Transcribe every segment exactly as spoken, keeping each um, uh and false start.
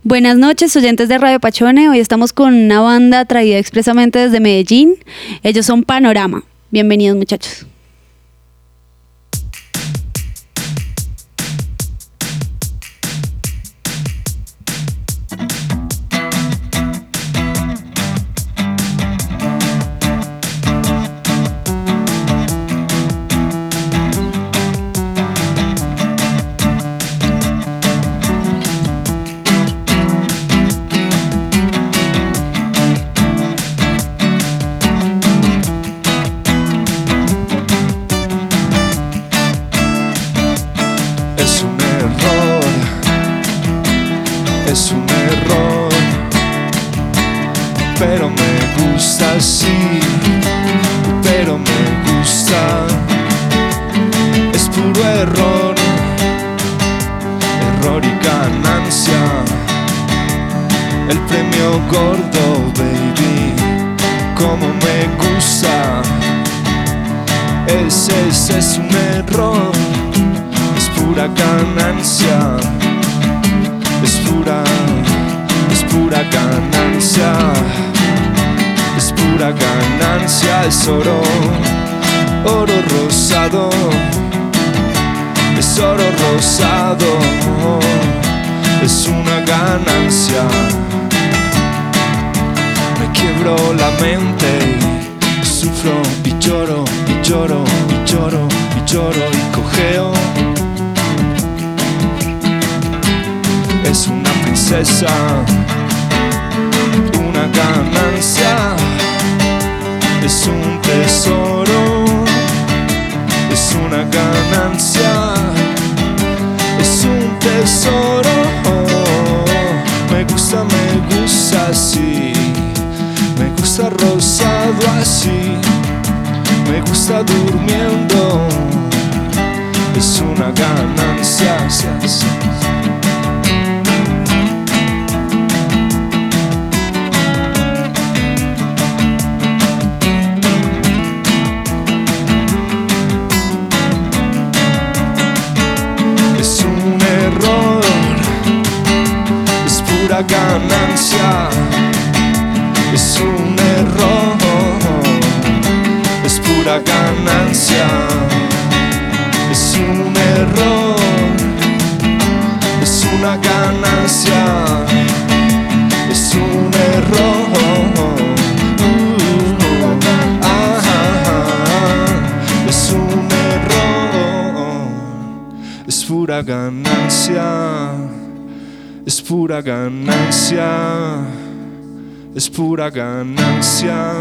Buenas noches, oyentes de Radio Pachone. Hoy estamos con una banda traída expresamente desde Medellín. Ellos son Panorama. Bienvenidos, muchachos. Es pura ganancia, es pura ganancia.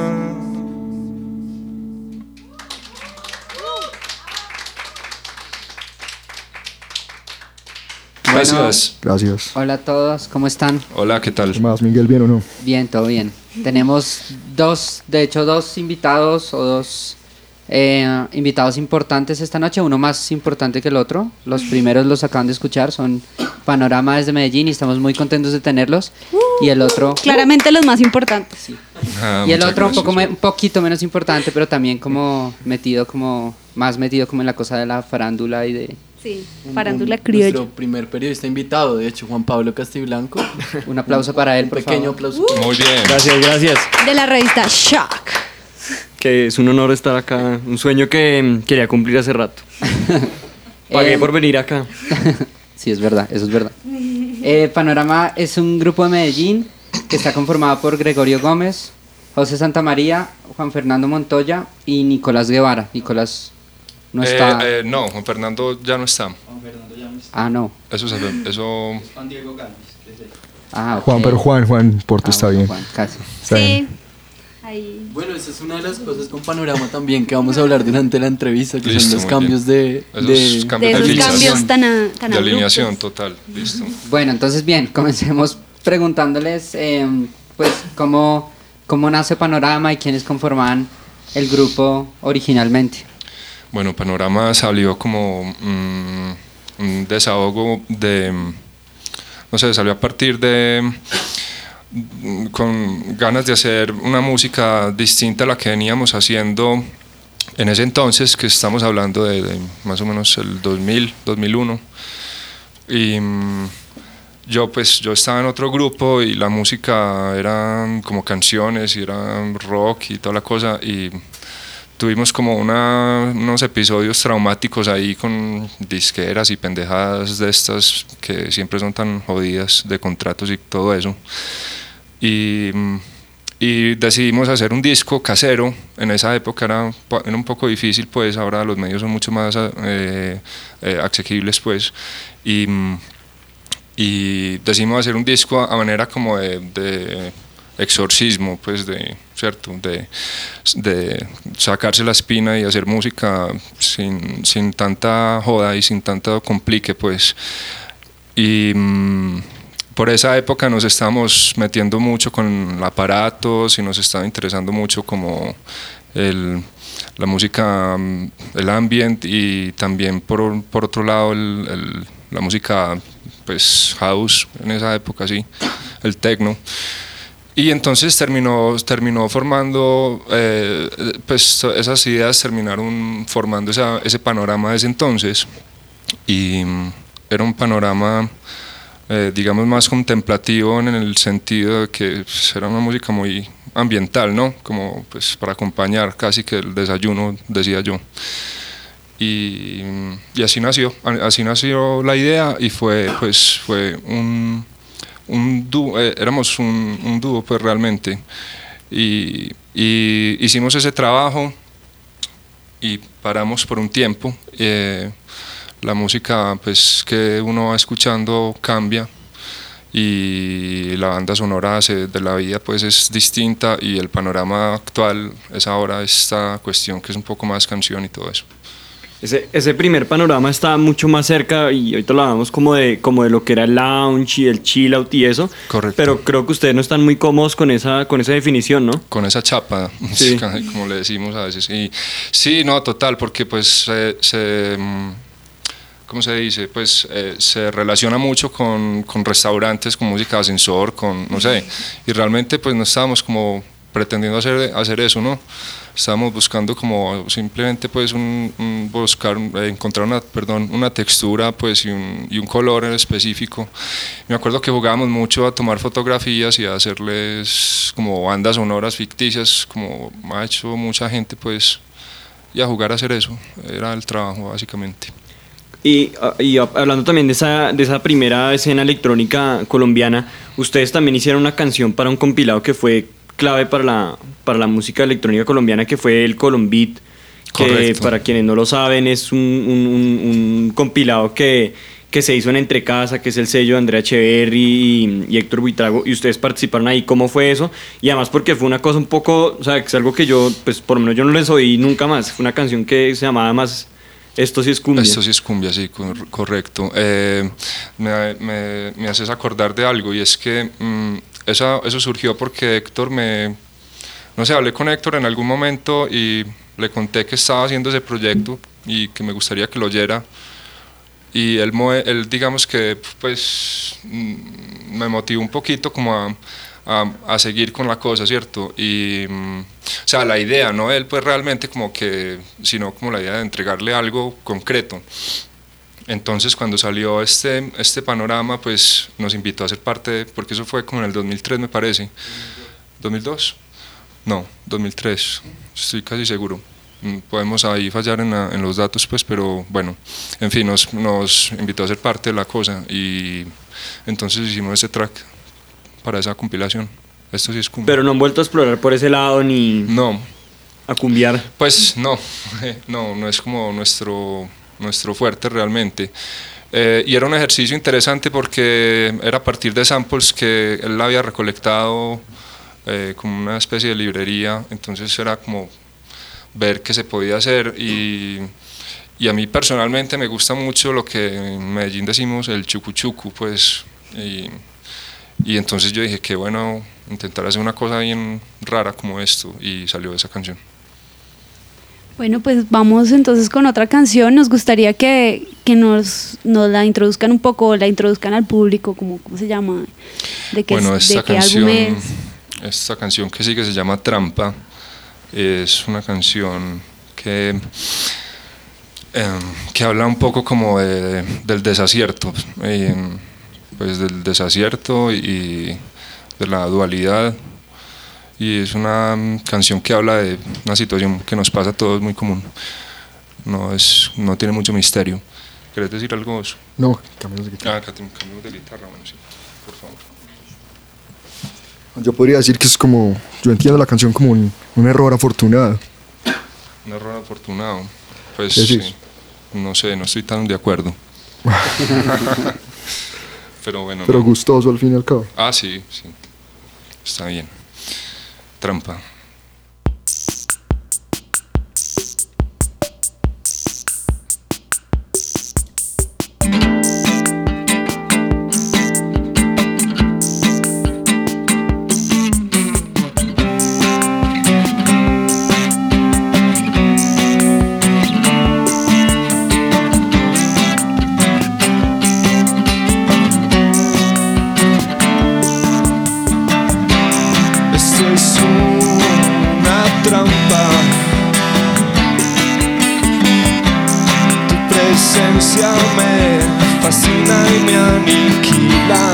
Gracias. Bueno, gracias. Hola a todos, ¿cómo están? Hola, ¿qué tal? ¿Qué más, Miguel? ¿Bien o no? Bien, todo bien. Tenemos dos, de hecho, dos invitados o dos eh, invitados importantes esta noche, uno más importante que el otro. Los primeros los acaban de escuchar, son Panorama desde Medellín y estamos muy contentos de tenerlos. Uh, y el otro... Claramente los más importantes. Sí. Ah, y el otro gracias, un, poco me, un poquito menos importante, pero también como metido, como más metido como en la cosa de la farándula y de... Sí, farándula criolla. Nuestro primer periodista invitado, de hecho, Juan Pablo Castiblanco. Un aplauso para él, un por pequeño favor. aplauso. Uh. Muy bien. Gracias, gracias. De la revista Shock. Que es un honor estar acá, un sueño que quería cumplir hace rato. Pagué eh, por venir acá. Sí, es verdad, eso es verdad. Eh, Panorama es un grupo de Medellín que está conformado por Gregorio Gómez, José Santamaría, Juan Fernando Montoya y Nicolás Guevara. Nicolás no está... Eh, eh, no, Juan Fernando ya no está. Juan Fernando ya no está. Ah, no. Eso es eso... Es Juan Diego Galvis. Ah, okay. Juan, pero Juan, Juan, Porto ah, está bien. Juan, casi. Está sí. Bien. Ahí. Bueno, esa es una de las cosas con Panorama también que vamos a hablar durante la entrevista, que Listo, son los cambios de, esos de, cambios de, de, esos cambios tan, a, tan de alineación total. Listo. Bueno, entonces bien, comencemos preguntándoles eh, pues cómo, cómo nace Panorama y quiénes conformaban el grupo originalmente. Bueno, Panorama salió como mmm, un desahogo de, no sé, salió a partir de, con ganas de hacer una música distinta a la que veníamos haciendo en ese entonces, que estamos hablando de, de más o menos el dos mil, dos mil uno, y, yo pues yo estaba en otro grupo y la música eran como canciones y era rock y toda la cosa, y tuvimos como una, unos episodios traumáticos ahí con disqueras y pendejadas de estas que siempre son tan jodidas, de contratos y todo eso. Y, y decidimos hacer un disco casero. En esa época era, era un poco difícil, pues ahora los medios son mucho más eh, eh, asequibles, pues. Y, y decidimos hacer un disco a manera como de, de exorcismo, pues, de, ¿cierto? De, de sacarse la espina y hacer música sin, sin tanta joda y sin tanto complique, pues. Y mm, por esa época nos estábamos metiendo mucho con aparatos y nos estaba interesando mucho como el, la música, el ambient, y también por, por otro lado el, el, la música pues house en esa época, sí, el techno. Y entonces terminó, terminó formando, eh, pues esas ideas terminaron formando esa, ese panorama desde entonces, y era un panorama, eh, digamos, más contemplativo en el sentido de que pues, era una música muy ambiental, ¿no? Como pues para acompañar casi que el desayuno, decía yo. Y, y así nació, así nació la idea, y fue, pues, fue un... un dúo, eh, éramos un, un dúo pues realmente, y, y hicimos ese trabajo y paramos por un tiempo. Eh, la música pues que uno va escuchando cambia y la banda sonora de la vida pues es distinta, y el panorama actual es ahora esta cuestión que es un poco más canción y todo eso. Ese, ese primer panorama está mucho más cerca, y ahorita lo hablamos como de, como de lo que era el lounge y el chill out y eso. Correcto. Pero creo que ustedes no están muy cómodos con esa, con esa definición, ¿no? Con esa chapa, sí. Como le decimos a veces. Y, sí, no, total, porque pues eh, se... ¿cómo se dice? Pues eh, se relaciona mucho con, con restaurantes, con música de ascensor, con, no sé, y realmente pues no estábamos como pretendiendo hacer, hacer eso, ¿no? Estábamos buscando como simplemente pues un, un buscar, encontrar una, perdón, una textura pues y un, y un color en específico. Me acuerdo que jugábamos mucho a tomar fotografías y a hacerles como bandas sonoras ficticias, como ha hecho mucha gente pues, y a jugar a hacer eso, era el trabajo básicamente. Y, y hablando también de esa, de esa primera escena electrónica colombiana, ustedes también hicieron una canción para un compilado que fue clave para la, para la música electrónica colombiana, que fue el Colombeat, que Correcto. Para quienes no lo saben es un, un, un, un compilado que, que se hizo en Entrecasa, que es el sello de Andrea Echeverry y, y Héctor Buitrago, y ustedes participaron ahí. ¿Cómo fue eso? Y además porque fue una cosa un poco, o sea, es algo que yo, pues por lo menos yo no les oí nunca más. Fue una canción que se llamaba más Esto sí es cumbia. Esto sí es cumbia, sí, cor- correcto. Eh, me, me, me haces acordar de algo, y es que mmm, esa, eso surgió porque Héctor me... No sé, hablé con Héctor en algún momento y le conté que estaba haciendo ese proyecto y que me gustaría que lo oyera. Y él, él digamos que pues me motivó un poquito como a, a, a seguir con la cosa, ¿cierto? Y, o sea, la idea, no él pues realmente como que, sino como la idea de entregarle algo concreto. Entonces cuando salió este, este panorama, pues nos invitó a ser parte, de, porque eso fue como en el dos mil tres me parece. ¿dos mil dos? No, dos mil tres, estoy casi seguro. Podemos ahí fallar en, la, en los datos, pues, pero bueno, en fin, nos, nos invitó a ser parte de la cosa, y entonces hicimos ese track para esa compilación. Esto sí es cumbia. Pero no han vuelto a explorar por ese lado ni no, a cumbiar. Pues no, no, no es como nuestro, nuestro fuerte realmente. Eh, y era un ejercicio interesante porque era a partir de samples que él había recolectado eh, como una especie de librería, entonces era como ver qué se podía hacer, y, y a mí personalmente me gusta mucho lo que en Medellín decimos el chucu chucu, pues, y, y entonces yo dije que bueno, intentar hacer una cosa bien rara como esto, y salió esa canción. Bueno, pues vamos entonces con otra canción. Nos gustaría que, que nos, nos la introduzcan un poco, la introduzcan al público, como, ¿cómo se llama? ¿De qué, bueno, es, esta de qué canción, álbum es? Esta canción que sigue se llama Trampa. Es una canción que, eh, que habla un poco como de, del desacierto. Eh, pues del desacierto y de la dualidad, y es una mm, canción que habla de una situación que nos pasa a todos muy común, no, es, no tiene mucho misterio. ¿Querés decir algo vos? No, cambiamos de guitarra. Ah, acá tengo cambios de guitarra, bueno, sí, por favor. Yo podría decir que es como, yo entiendo la canción como un, un error afortunado. Un error afortunado, pues ¿Qué decís? sí, no sé, no estoy tan de acuerdo. Pero bueno. Pero no. gustoso al fin y al cabo. Ah, sí, sí. Está bien. Trampa. Esto es una trampa. Tu presencia me fascina y me aniquila.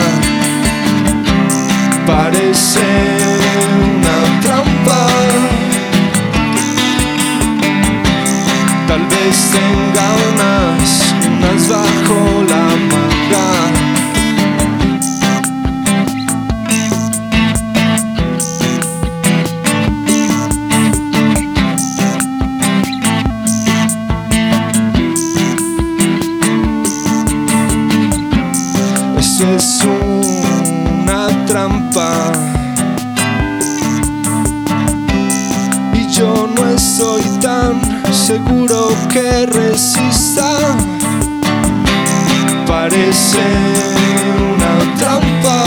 Parece una trampa. Tal vez tenga unas, unas bajo la manga. Eso es una trampa y yo no estoy tan seguro que resista. Parece una trampa.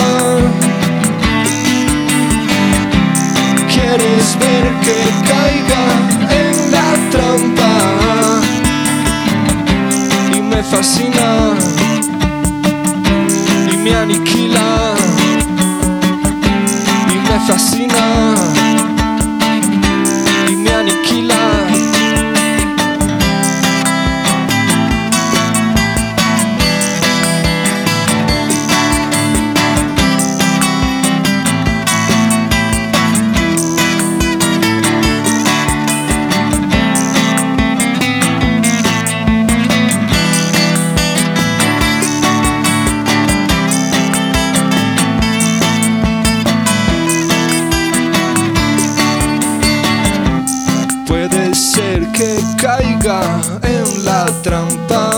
¿Quieres ver que caiga en la trampa? Y me fascina y me aniquila y me fascina y me aniquila. Puede ser que caiga en la trampa.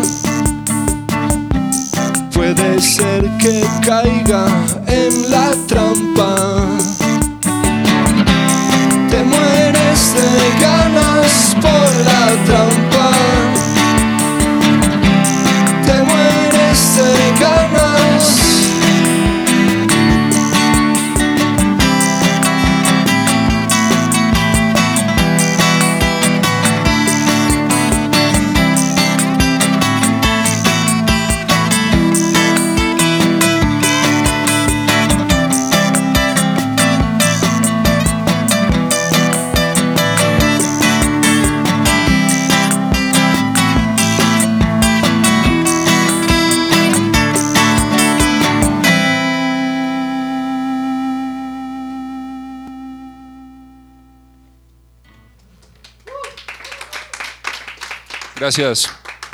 Puede ser que caiga en la trampa. Te mueres de ganas por la trampa. Te mueres de ganas. Gracias.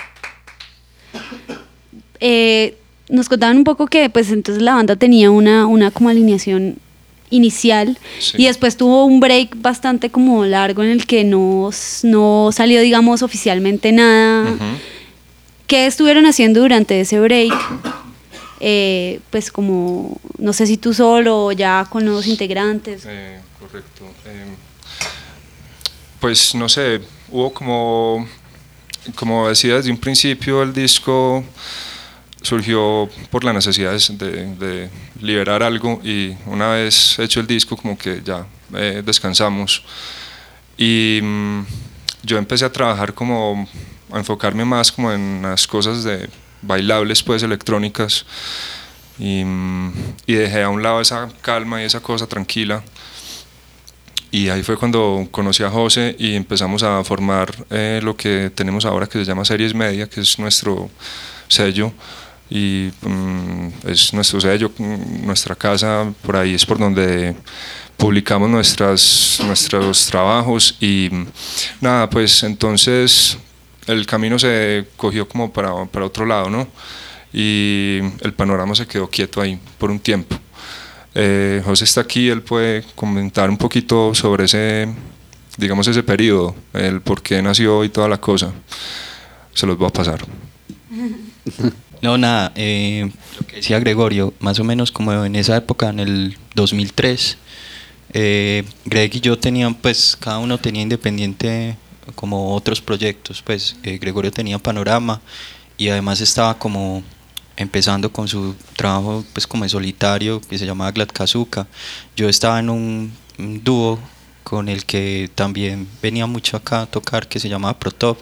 Eh, nos contaban un poco que pues entonces la banda tenía una, una como alineación inicial Sí. y después tuvo un break bastante como largo en el que no, no salió digamos oficialmente nada. Ujú. ¿Qué estuvieron haciendo durante ese break? Eh, pues como, no sé si tú solo o ya con nuevos integrantes. Eh, correcto. Eh, pues no sé, hubo como, como decía desde un principio, el disco surgió por la necesidad de, de liberar algo, y una vez hecho el disco como que ya eh, descansamos, y mm, yo empecé a trabajar como a enfocarme más como en las cosas de bailables, pues electrónicas, y, mm, y dejé a un lado esa calma y esa cosa tranquila. Y ahí fue cuando conocí a José y empezamos a formar eh, lo que tenemos ahora, que se llama Series Media, que es nuestro sello. y mm, es nuestro sello, nuestra casa, por ahí es por donde publicamos nuestras, nuestros trabajos y nada, pues entonces el camino se cogió como para, para otro lado, ¿no? Y el panorama se quedó quieto ahí por un tiempo. Eh, José está aquí, él puede comentar un poquito sobre ese, digamos, ese periodo, el por qué nació y toda la cosa. Se los voy a pasar. No, nada, eh, lo que decía Gregorio, más o menos como en esa época, en el dos mil tres, eh, Greg y yo teníamos, pues cada uno tenía independiente como otros proyectos, pues eh, Gregorio tenía Panorama y además estaba como empezando con su trabajo pues como en solitario que se llamaba Glad Kazuka. Yo estaba en un, un dúo con el que también venía mucho acá a tocar que se llamaba Protop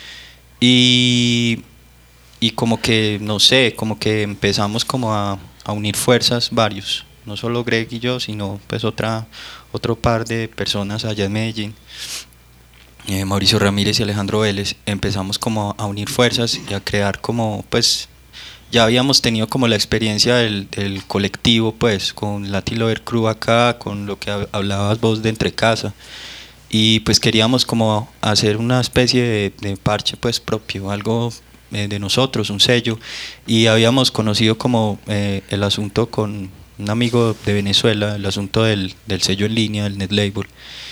y, y como que no sé, como que empezamos como a, a unir fuerzas varios, no solo Greg y yo, sino pues otra, otro par de personas allá en Medellín. Eh, Mauricio Ramírez y Alejandro Vélez, empezamos como a unir fuerzas y a crear como pues ya habíamos tenido como la experiencia del, del colectivo pues con Latin Lover Crew acá, con lo que hablabas vos de Entre Casa y pues queríamos como hacer una especie de, de parche pues propio, algo eh, de nosotros, un sello, y habíamos conocido como eh, el asunto con un amigo de Venezuela, el asunto del, del sello en línea, el Net Label,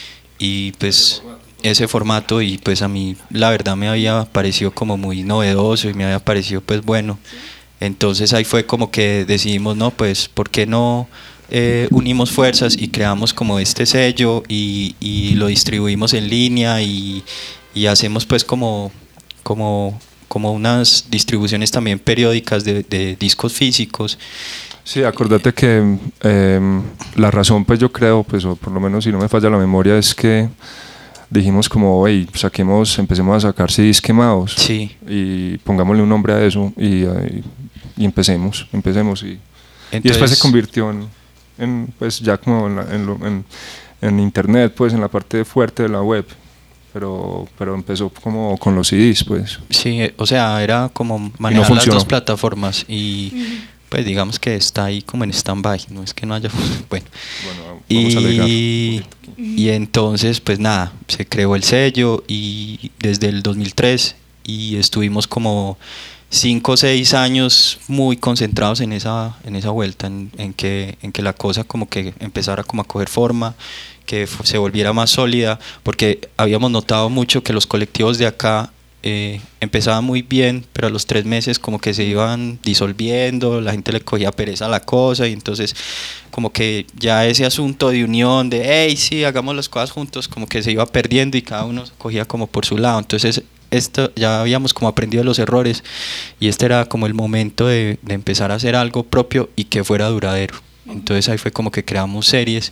y pues ese formato, y pues a mí la verdad me había parecido como muy novedoso y me había parecido pues bueno. Entonces ahí fue como que decidimos, no, pues ¿por qué no eh, unimos fuerzas y creamos como este sello y, y lo distribuimos en línea y, y hacemos pues como, como, como unas distribuciones también periódicas de, de discos físicos? Sí, acordate que eh, la razón pues yo creo, pues o por lo menos si no me falla la memoria, es que dijimos como, hey, saquemos, empecemos a sacar C Ds quemados, sí, y pongámosle un nombre a eso y, y, y empecemos, empecemos y, Entonces, y después se convirtió en, en pues ya como en, la, en, lo, en, en internet, pues en la parte fuerte de la web, pero, pero empezó como con los C Ds, pues. Sí, o sea, era como manejar no las dos plataformas y uh-huh. pues digamos que está ahí como en stand-by, no es que no haya, bueno, bueno vamos y, a y entonces pues nada, se creó el sello y desde el dos mil tres y estuvimos como cinco o seis años muy concentrados en esa, en esa vuelta, en, en, que, en que la cosa como que empezara como a coger forma, que se volviera más sólida, porque habíamos notado mucho que los colectivos de acá Eh, empezaba muy bien, pero a los tres meses como que se iban disolviendo, la gente le cogía pereza a la cosa y entonces como que ya ese asunto de unión, de hey, sí, hagamos las cosas juntos, como que se iba perdiendo y cada uno cogía como por su lado. Entonces esto ya habíamos como aprendido de los errores y este era como el momento de, de empezar a hacer algo propio y que fuera duradero. Entonces ahí fue como que creamos series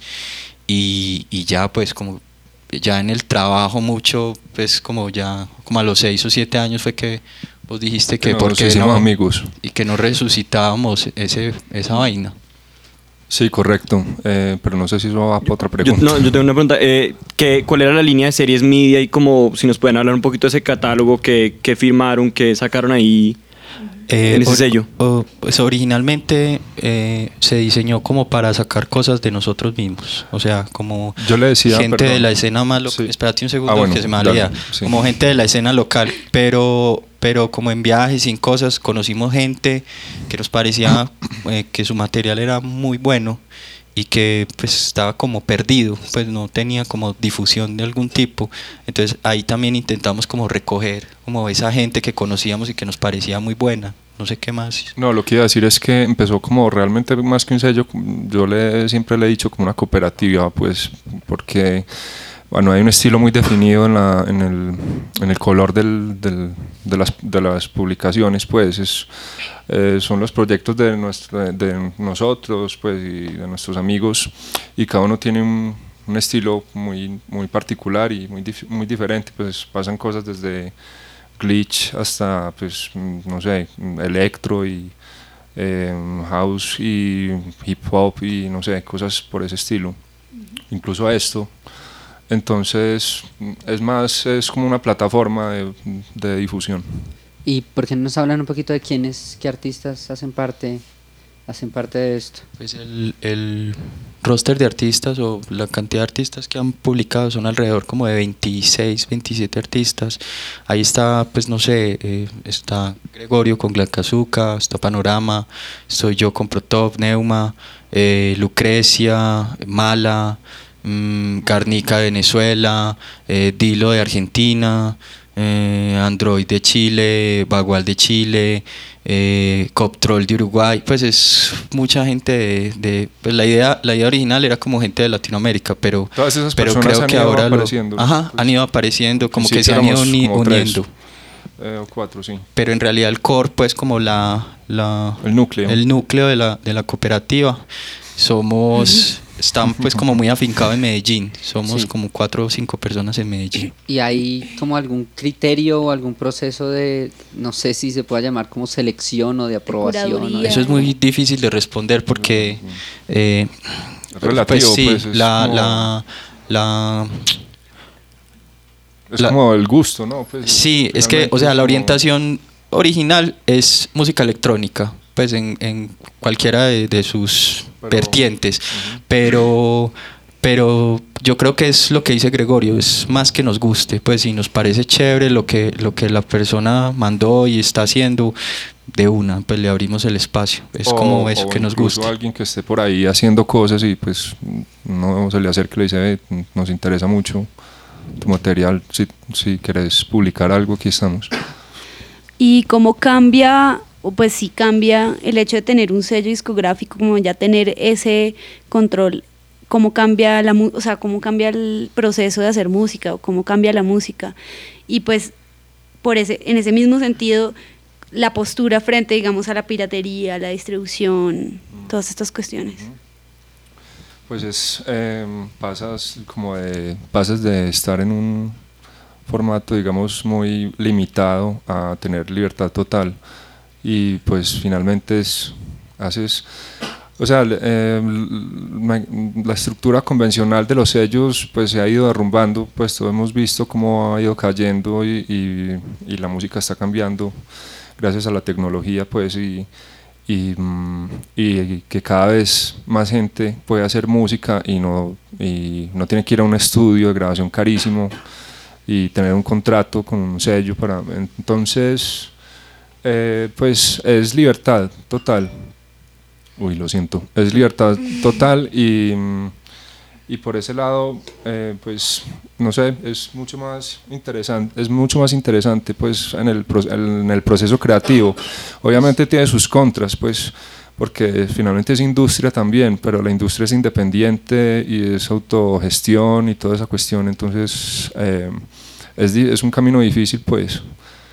y, y ya pues como ya en el trabajo mucho, pues como ya como a los seis o siete años fue que vos dijiste que, que porque no, amigos y que no resucitábamos ese, esa vaina. Sí, correcto, eh, pero no sé si eso va para otra pregunta. Yo, no, yo tengo una pregunta, eh, ¿qué, ¿cuál era la línea de series media y como si nos pueden hablar un poquito de ese catálogo que, que firmaron, que sacaron ahí? Eh, en ese or, sello. Or, pues originalmente eh, se diseñó como para sacar cosas de nosotros mismos, o sea, como yo le decía, gente perdón. de la escena más local, sí. Espérate un segundo, ah, bueno, que se me olvida, sí. Como gente de la escena local, pero, pero como en viajes y en cosas conocimos gente que nos parecía eh, que su material era muy bueno y que pues estaba como perdido, pues no tenía como difusión de algún tipo, entonces ahí también intentamos como recoger como esa gente que conocíamos y que nos parecía muy buena, no sé qué más. No, lo que iba a decir es que empezó como realmente más que un sello, yo le siempre le he dicho como una cooperativa, pues porque bueno, hay un estilo muy definido en, la, en, el, en el color del, del, de, las, de las publicaciones, pues es, eh, son los proyectos de, nuestra, de nosotros pues, y de nuestros amigos, y cada uno tiene un, un estilo muy, muy particular y muy, dif, muy diferente, pues pasan cosas desde glitch hasta, pues, no sé, electro y eh, house y hip hop y no sé, cosas por ese estilo, incluso esto. Entonces es más, es como una plataforma de, de difusión. ¿Y por qué no nos hablan un poquito de quiénes, qué artistas hacen parte, hacen parte de esto? Pues el, el roster de artistas o la cantidad de artistas que han publicado son alrededor como de veintiséis, veintisiete artistas. Ahí está, pues no sé, eh, está Gregorio con Glacazuca, está Panorama, estoy yo con Protop, Neuma, eh, Lucrecia, Mala, mmm, Garnica de Venezuela, eh, Dilo de Argentina, eh, Android de Chile, Bagual de Chile, eh, Coptrol de Uruguay. Pues es mucha gente de, de pues la idea la idea original era como gente de Latinoamérica, pero todas esas pero personas creo han que ido ahora lo, apareciendo. ajá, Pues, han ido apareciendo, como sí, que se han ido éramos uni- como tres, uniendo. eh, o cuatro, sí. Pero en realidad el core, pues como la, la El núcleo. el núcleo de la, de la cooperativa, somos, están pues como muy afincados en Medellín, somos Sí. como cuatro o cinco personas en Medellín. ¿Y hay como algún criterio o algún proceso de, no sé si se pueda llamar como selección o de aprobación? o de- curaduría. Eso es muy difícil de responder porque eh, Es relativo, pues sí, pues, es la, como- la, la Es la- como el gusto, ¿no? Pues, sí, es que, realmente o sea, es la como- orientación original es música electrónica, pues en, en cualquiera de, de sus Pero- vertientes, pero pero yo creo que es lo que dice Gregorio, es más que nos guste, pues si nos parece chévere lo que lo que la persona mandó y está haciendo, de una, pues le abrimos el espacio, es o- como eso o que nos incluso gusta. alguien que esté por ahí haciendo cosas y pues no se le acerca y le dice, "Ve, nos interesa mucho tu material, si, si querés publicar algo, aquí estamos". Y cómo cambia, o pues sí cambia el hecho de tener un sello discográfico, como ya tener ese control, cómo cambia la mu- o sea, cómo cambia el proceso de hacer música o cómo cambia la música. Y pues por ese en ese mismo sentido la postura frente, digamos, a la piratería, a la distribución, todas estas cuestiones. Pues es, eh, pasas como de, pasas de estar en un formato, digamos, muy limitado a tener libertad total y pues finalmente es, haces, o sea, eh, la, la estructura convencional de los sellos pues se ha ido derrumbando, pues todos hemos visto cómo ha ido cayendo y, y, y la música está cambiando gracias a la tecnología, pues y Y, mm, y que cada vez más gente puede hacer música y no, y no tiene que ir a un estudio de grabación carísimo y tener un contrato con un sello para, entonces eh, pues es libertad total, uy lo siento, es libertad total y, y por ese lado eh, pues no sé, es mucho más interesante, es mucho más interesante pues en el, pro- en el proceso creativo. Obviamente tiene sus contras, pues porque finalmente es industria también, pero la industria es independiente y es autogestión y toda esa cuestión, entonces eh, es, di- es un camino difícil pues,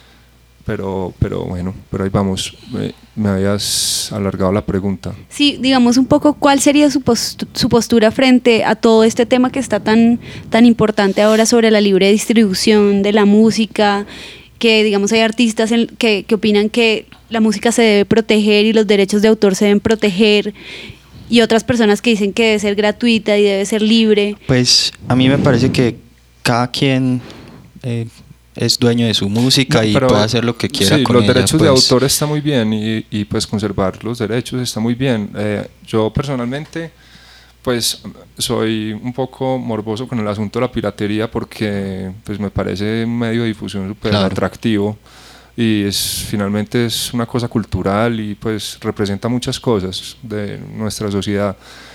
pero, pero bueno, pero ahí vamos. Me, me habías alargado la pregunta. Sí, digamos un poco cuál sería su, post- su postura frente a todo este tema que está tan, tan importante ahora sobre la libre distribución de la música, que digamos hay artistas en- que, que opinan que la música se debe proteger y los derechos de autor se deben proteger, y otras personas que dicen que debe ser gratuita y debe ser libre. Pues a mí me parece que cada quien eh, es dueño de su música y Pero puede hacer lo que quiera sí, con los ella, derechos de pues. autor está muy bien y, y pues conservar los derechos está muy bien. Eh, yo personalmente pues soy un poco morboso con el asunto de la piratería porque pues me parece un medio de difusión súper Claro. atractivo y es, finalmente es una cosa cultural y pues representa muchas cosas de nuestra sociedad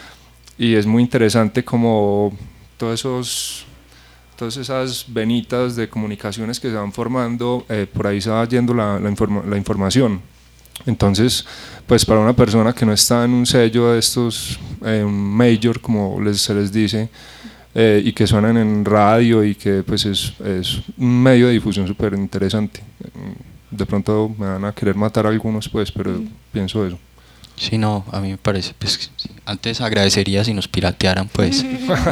y es muy interesante como todos esos todas esas venitas de comunicaciones que se van formando, eh, por ahí se va yendo la, la, informa- la información. Entonces, pues para una persona que no está en un sello de estos, eh, un major, como les, se les dice, eh, y que suenan en radio y que pues es, es un medio de difusión súper interesante. De pronto me van a querer matar algunos, pues, pero pienso eso. Sí, no, a mí me parece, pues, sí. Antes agradecería si nos piratearan, pues.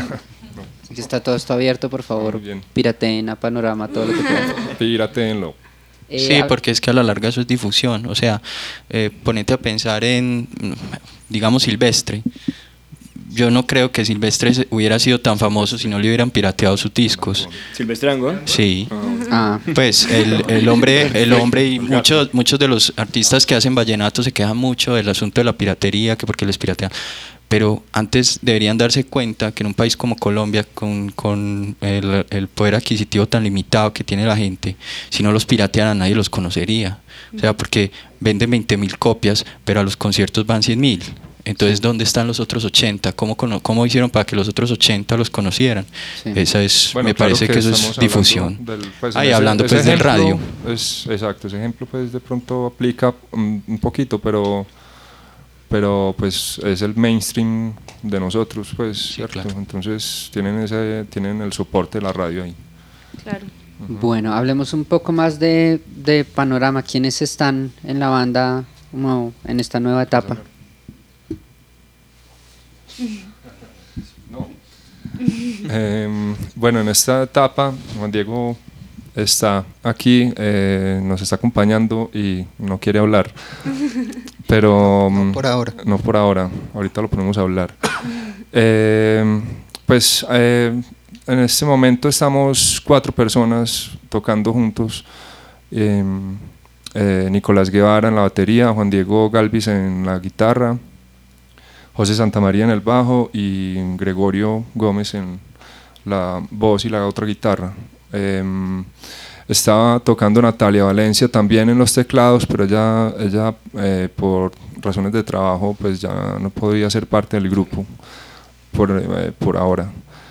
Que está todo esto abierto, por favor, Muy bien. pirateen a Panorama, todo lo que puedan. Piratéenlo. Eh, Sí, a- porque es que a la larga eso es difusión, o sea, eh, ponete a pensar en, digamos, Silvestre. yo no creo que Silvestre se- hubiera sido tan famoso si no le hubieran pirateado sus discos. Silvestre Dangond. Sí. Ah, Pues el, el hombre, el hombre y muchos, muchos de los artistas que hacen vallenato se quejan mucho del asunto de la piratería, que porque les piratean. Pero antes deberían darse cuenta que en un país como Colombia, con, con el, el poder adquisitivo tan limitado que tiene la gente, si no los piratearan nadie los conocería. O sea, porque venden veinte mil copias, pero a los conciertos van cien mil. Entonces, ¿dónde están los otros ochenta? ¿Cómo, cono- cómo hicieron para que los otros ochenta los conocieran? Sí. Esa es, Bueno, me claro parece que, eso estamos es hablando difusión. del- pues, Ahí ese- hablando ese pues del ejemplo radio. Es, exacto, ese ejemplo pues de pronto aplica un, un poquito, pero pero pues es el mainstream de nosotros, pues, ¿cierto? claro. Entonces tienen ese tienen el soporte de la radio ahí. Claro. bueno, hablemos un poco más de, de panorama. ¿Quiénes están en la banda como en esta nueva etapa? Eh, bueno, en esta etapa Juan Diego está aquí, eh, nos está acompañando y no quiere hablar, pero No por ahora. no por ahora, ahorita lo ponemos a hablar. Eh, pues eh, en este momento estamos cuatro personas tocando juntos. Eh, eh, Nicolás Guevara en la batería, Juan Diego Galvis en la guitarra, José Santamaría en el bajo y Gregorio Gómez en la voz y la otra guitarra. Eh, estaba tocando Natalia Valencia también en los teclados, pero ella, ella eh, por razones de trabajo pues ya no podía ser parte del grupo por, eh, por ahora.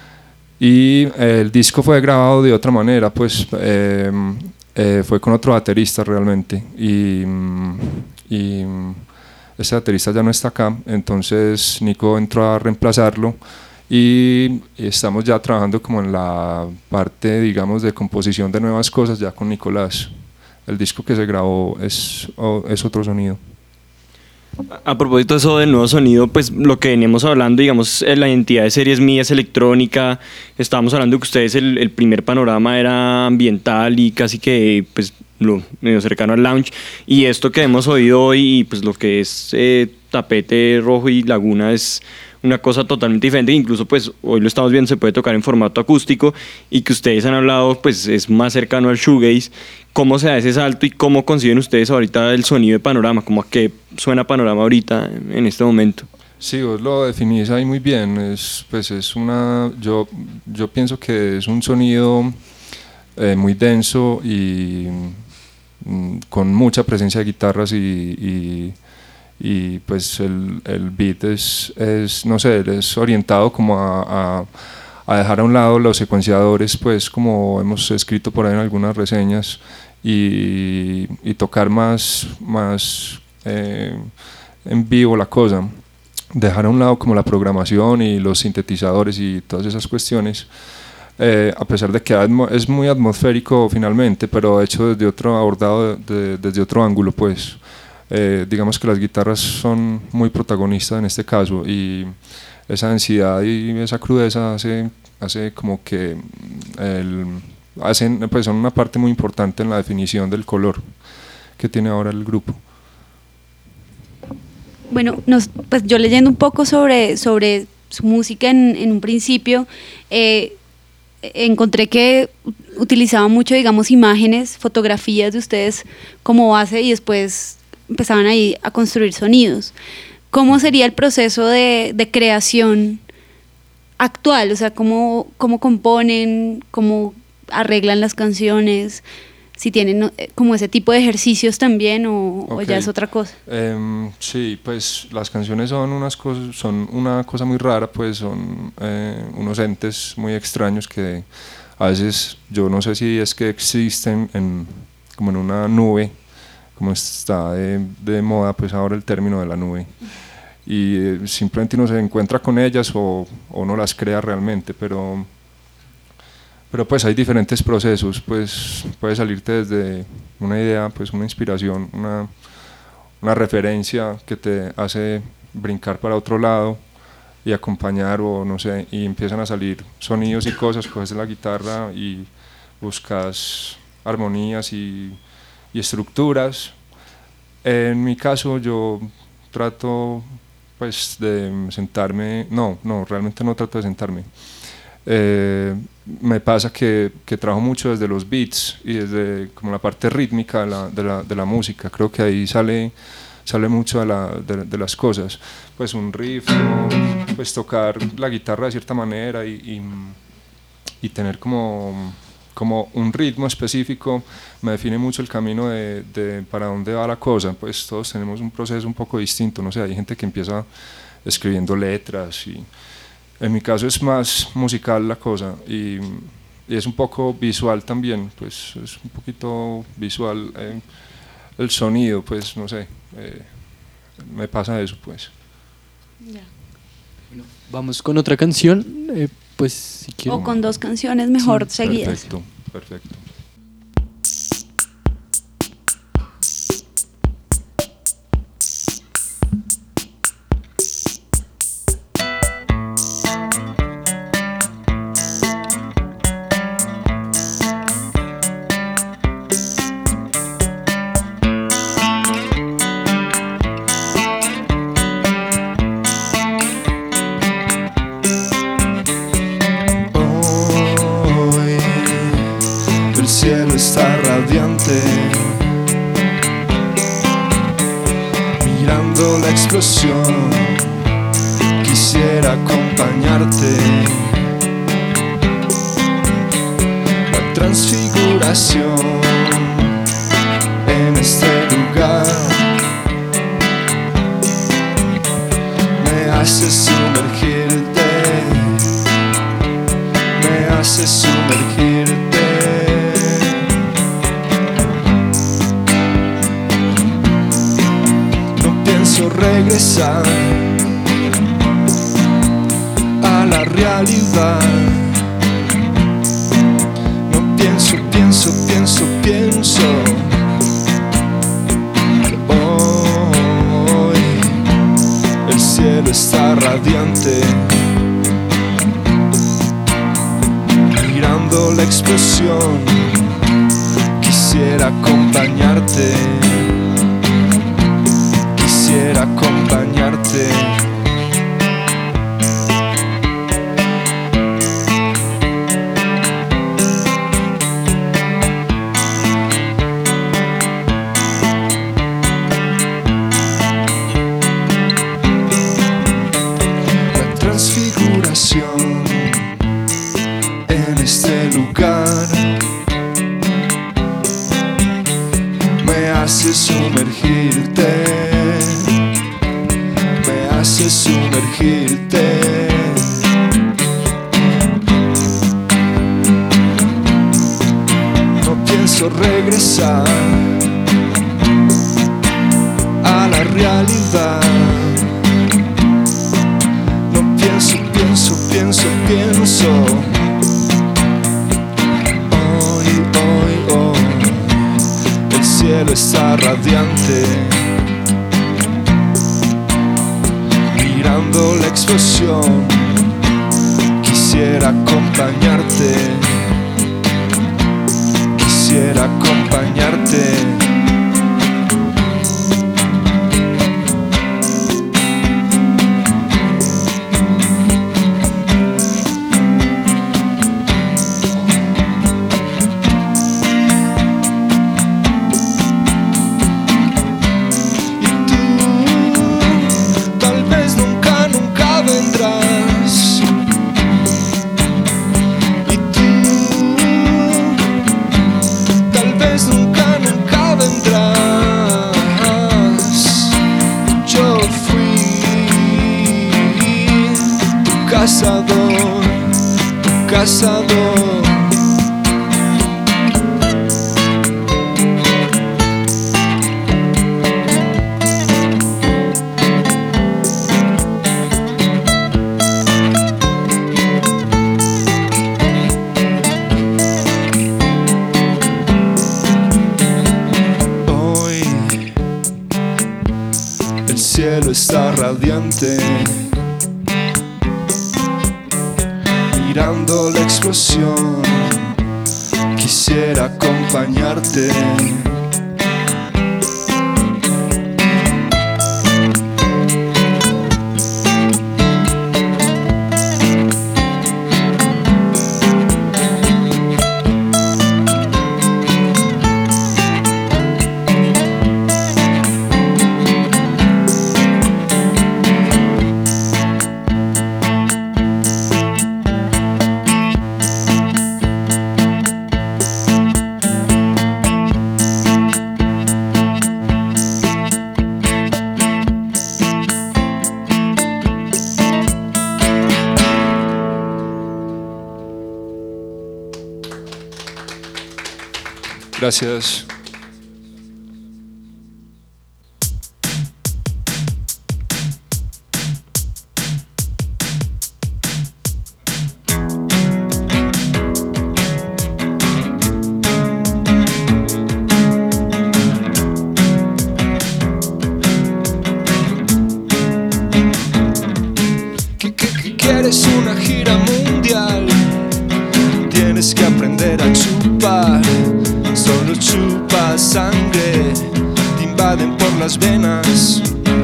Y eh, el disco fue grabado de otra manera, pues eh, eh, fue con otro baterista realmente, y, y ese baterista ya no está acá, entonces Nico entró a reemplazarlo y estamos ya trabajando como en la parte, digamos, de composición de nuevas cosas ya con Nicolás. El disco que se grabó es, o- es otro sonido. A propósito de eso del nuevo sonido, pues lo que veníamos hablando, digamos, eh, la identidad de Series Mía es electrónica. Estábamos hablando que ustedes el, el primer panorama era ambiental y casi que pues lo medio cercano al lounge. Y esto que hemos oído hoy, pues lo que es eh, Tapete Rojo y Laguna es una cosa totalmente diferente. Incluso pues hoy lo estamos viendo, se puede tocar en formato acústico y que ustedes han hablado pues es más cercano al shoegaze. ¿Cómo se da ese salto y cómo conciben ustedes ahorita el sonido de Panorama? ¿Cómo a qué suena Panorama ahorita en este momento? Sí, vos lo definís ahí muy bien. Es, pues es una, yo, yo pienso que es un sonido eh, muy denso y mm, con mucha presencia de guitarras y, y, y, pues el, el beat es, es, no sé, es orientado como a, a, a dejar a un lado los secuenciadores, pues como hemos escrito por ahí en algunas reseñas, y, y tocar más, más eh, en vivo la cosa, dejar a un lado como la programación y los sintetizadores y todas esas cuestiones, eh, a pesar de que atmo- es muy atmosférico finalmente, pero hecho desde otro abordado, de- de- desde otro ángulo, pues eh, digamos que las guitarras son muy protagonistas en este caso, y esa densidad y esa crudeza hace, hace como que el, hacen, pues son una parte muy importante en la definición del color que tiene ahora el grupo. Bueno, nos, pues yo leyendo un poco sobre, sobre su música en, en un principio, eh, encontré que utilizaba mucho, digamos, imágenes, fotografías de ustedes como base y después empezaban ahí a construir sonidos. ¿Cómo sería el proceso de, de creación actual? O sea, ¿cómo, cómo componen, cómo arreglan las canciones? Si tienen eh, como ese tipo de ejercicios también o, o Ok. ya es otra cosa. Em, sí, pues las canciones son unas cosas, son una cosa muy rara, pues son eh, unos entes muy extraños que a veces yo no sé si es que existen en, como en una nube, como está de, de moda pues ahora el término de la nube, y eh, simplemente uno se encuentra con ellas o, o no las crea realmente, pero pero pues hay diferentes procesos, pues puede salirte desde una idea, pues una inspiración, una, una referencia que te hace brincar para otro lado y acompañar, o no sé, y empiezan a salir sonidos y cosas, coges la guitarra y buscas armonías y, y estructuras. En mi caso yo trato pues de sentarme, no, no, realmente no trato de sentarme. Eh, me pasa que, que trabajo mucho desde los beats y desde como la parte rítmica de la, de la, de la música. Creo que ahí sale, sale mucho de, la, de, de las cosas. Pues un riff, ¿no? Pues tocar la guitarra de cierta manera y, y, y tener como, como un ritmo específico me define mucho el camino de, de para dónde va la cosa. Pues todos tenemos un proceso un poco distinto, no sé, hay gente que empieza escribiendo letras y en mi caso es más musical la cosa y, y es un poco visual también, pues es un poquito visual eh, el sonido, pues no sé, eh, me pasa eso pues. Ya. Bueno, vamos con otra canción, eh, pues si quieren. O con dos canciones mejor Sí, seguidas. Perfecto, perfecto. Está radiante, mirando la explosión, quisiera acompañarte. La transfiguración en este lugar me hace sumergirte, me hace sumergirte. Regresar a la realidad. No pienso, pienso, pienso, pienso. Hoy el cielo está radiante, mirando la explosión. Quisiera acompañarte. Quisiera acompañarte. La transfiguración en este lugar me hace sumergirte. Hace sumergirte. No pienso regresar a la realidad. No pienso, pienso, pienso, pienso. Hoy, hoy, hoy el cielo está radiante, mirando la explosión. Quisiera acompañarte. Quisiera acompañarte. Cazador, tu cazador. Hoy el cielo está radiante, mirando la explosión. Quisiera acompañarte. Gracias. Quieres una gira mundial, tienes que aprender a chupar. Solo chupa sangre, te invaden por las venas.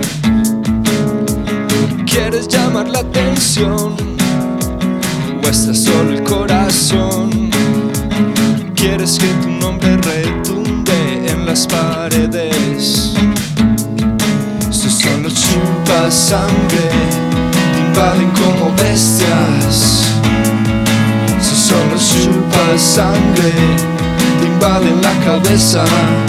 Quieres llamar la atención, o está solo el corazón. Quieres que tu nombre retumbe en las paredes. Si solo chupa sangre, invaden como bestias. Si solo chupas sangre, te invaden la cabeza.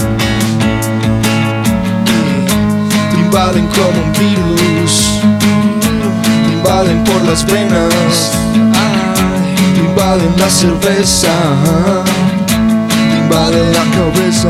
Te invaden como un virus, te invaden por las venas. Te invaden la cerveza, te invaden la cabeza.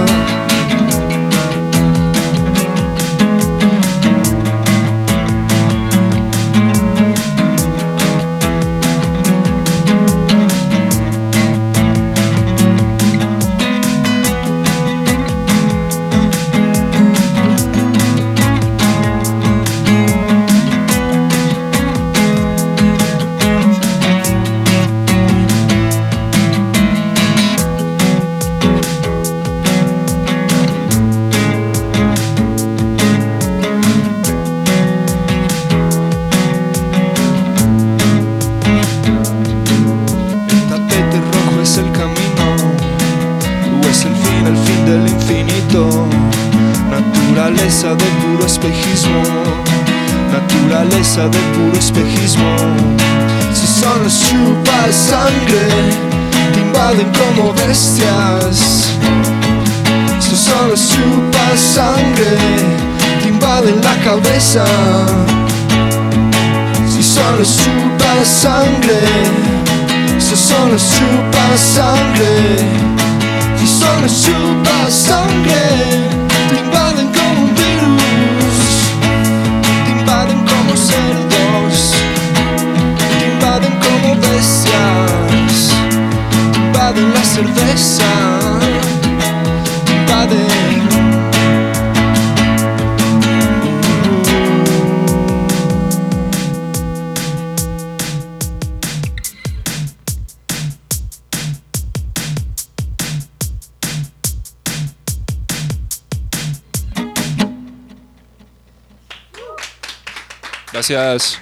Naturaleza de puro espejismo, naturaleza de puro espejismo. Si solo chupas sangre, te invaden como bestias. Si solo chupas sangre, te invaden la cabeza. Si solo chupas sangre, si solo chupas sangre, si solo chupas sangre, te invaden como un virus, te invaden como cerdos, te invaden como bestias, te invaden la cerveza, te invaden. Gracias.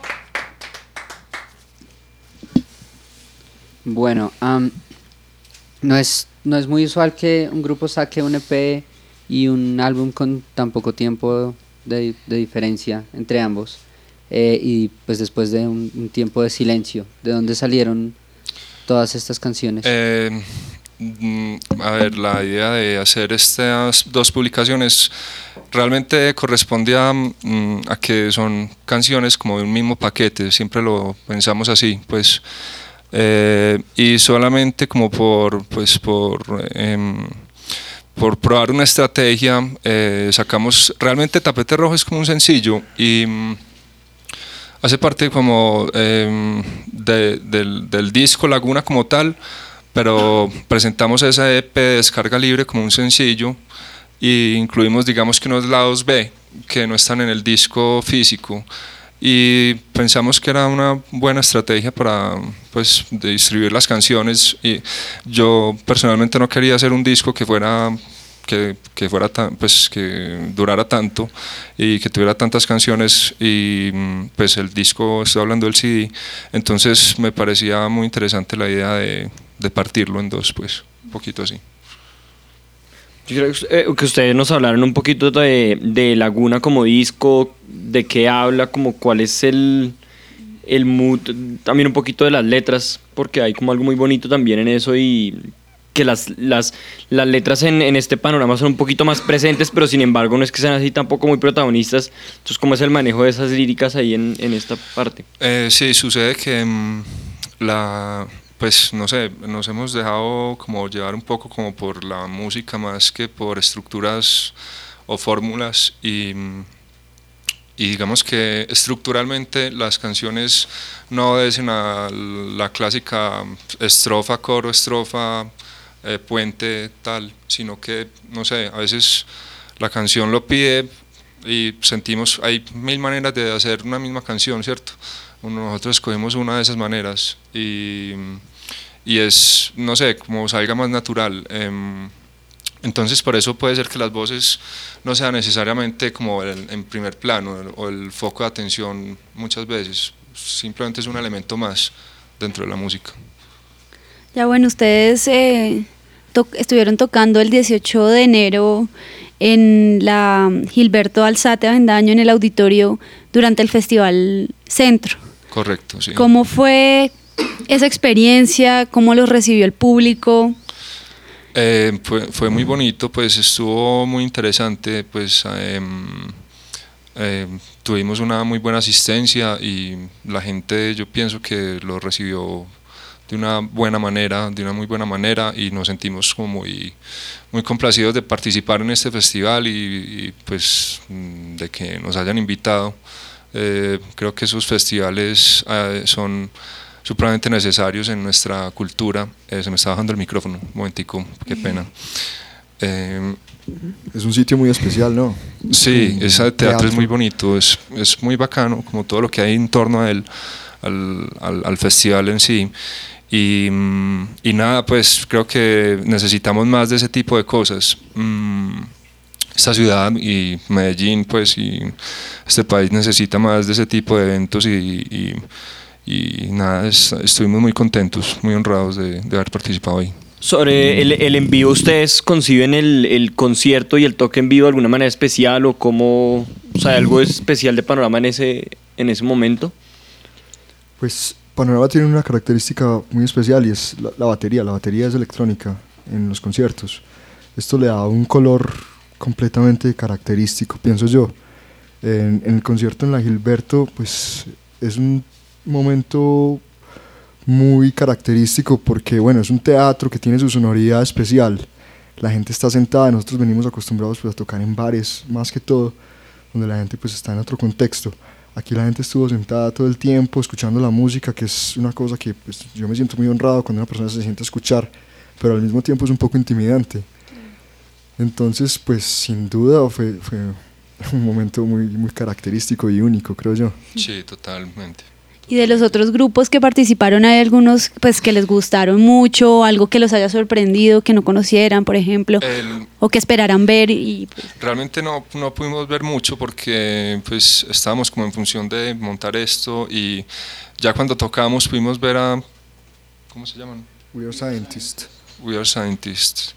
Bueno, um, no es, no es muy usual que un grupo saque un E P y un álbum con tan poco tiempo de, de diferencia entre ambos. Eh, y pues después de un, un tiempo de silencio, ¿de dónde salieron todas estas canciones? Eh, a ver, la idea de hacer estas dos publicaciones realmente corresponde a, a que son canciones como de un mismo paquete, siempre lo pensamos así, pues, eh, y solamente como por, pues, por, eh, por probar una estrategia, eh, sacamos, realmente Tapete Rojo es como un sencillo y hace parte como eh, de, del, del disco Laguna como tal, pero presentamos esa E P de descarga libre como un sencillo y incluimos, digamos, que unos lados B que no están en el disco físico y pensamos que era una buena estrategia para, pues, de distribuir las canciones. Y yo personalmente no quería hacer un disco que fuera que, que fuera tan, pues, que durara tanto y que tuviera tantas canciones, y pues el disco, estoy hablando del C D, entonces me parecía muy interesante la idea de, de partirlo en dos, pues un poquito así. Yo creo que, eh, que ustedes nos hablaron un poquito de, de Laguna como disco, de qué habla, como cuál es el, el mood, también un poquito de las letras, porque hay como algo muy bonito también en eso, y que las, las, las letras en, en este panorama son un poquito más presentes, pero sin embargo no es que sean así tampoco muy protagonistas. Entonces, ¿cómo es el manejo de esas líricas ahí en, en esta parte? Eh, sí, sucede que mmm, la... pues no sé, nos hemos dejado como llevar un poco como por la música más que por estructuras o fórmulas y, y digamos que estructuralmente las canciones no obedecen a la clásica estrofa, coro, estrofa, eh, puente, tal, sino que, no sé, a veces la canción lo pide y sentimos, hay mil maneras de hacer una misma canción, ¿cierto? Nosotros escogemos una de esas maneras y, y es, no sé, como salga más natural. Eh, entonces por eso puede ser que las voces no sean necesariamente como el, en primer plano o el foco de atención muchas veces, simplemente es un elemento más dentro de la música. Ya bueno, ustedes eh, to estuvieron tocando el dieciocho de enero en la Gilberto Alzate Avendaño en el auditorio durante el Festival Centro. Correcto, sí. ¿Cómo fue esa experiencia? ¿Cómo los recibió el público? Eh, fue, fue muy bonito, pues estuvo muy interesante, pues eh, eh, tuvimos una muy buena asistencia y la gente, yo pienso que lo recibió de una buena manera, de una muy buena manera y nos sentimos como muy, muy complacidos de participar en este festival y, y pues de que nos hayan invitado. Eh, creo que esos festivales eh, son supremamente necesarios en nuestra cultura. Eh, se me está bajando el micrófono, un momentico, qué pena. Eh, es un sitio muy especial, ¿no? Sí, ese teatro, teatro es muy bonito, es, es muy bacano, como todo lo que hay en torno a él, al, al, al festival en sí. Y, y nada, pues creo que necesitamos más de ese tipo de cosas. Esta ciudad y Medellín, pues, y este país necesita más de ese tipo de eventos y, y, y nada, es, estuvimos muy contentos, muy honrados de, de haber participado ahí. Sobre el, el en vivo, ¿ustedes conciben el, el concierto y el toque en vivo de alguna manera especial o cómo, o sea, algo especial de Panorama en ese, en ese momento? Pues Panorama tiene una característica muy especial y es la, la batería, la batería es electrónica en los conciertos. Esto le da un color completamente característico, pienso yo. En, en el concierto en la Gilberto, pues es un momento muy característico porque, bueno, es un teatro que tiene su sonoridad especial. La gente está sentada, nosotros venimos acostumbrados pues, a tocar en bares, más que todo, donde la gente pues está en otro contexto. Aquí la gente estuvo sentada todo el tiempo escuchando la música, que es una cosa que pues, yo me siento muy honrado cuando una persona se siente a escuchar, pero al mismo tiempo es un poco intimidante. Entonces, pues sin duda fue, fue un momento muy, muy característico y único, creo yo. Sí, totalmente. Y de los otros grupos que participaron, ¿hay algunos pues, que les gustaron mucho, algo que los haya sorprendido, que no conocieran, por ejemplo, El, o que esperaran ver? Y, pues... Realmente no, no pudimos ver mucho porque pues, estábamos como en función de montar esto y ya cuando tocamos pudimos ver a... ¿Cómo se llaman? We Are Scientists. We Are Scientists.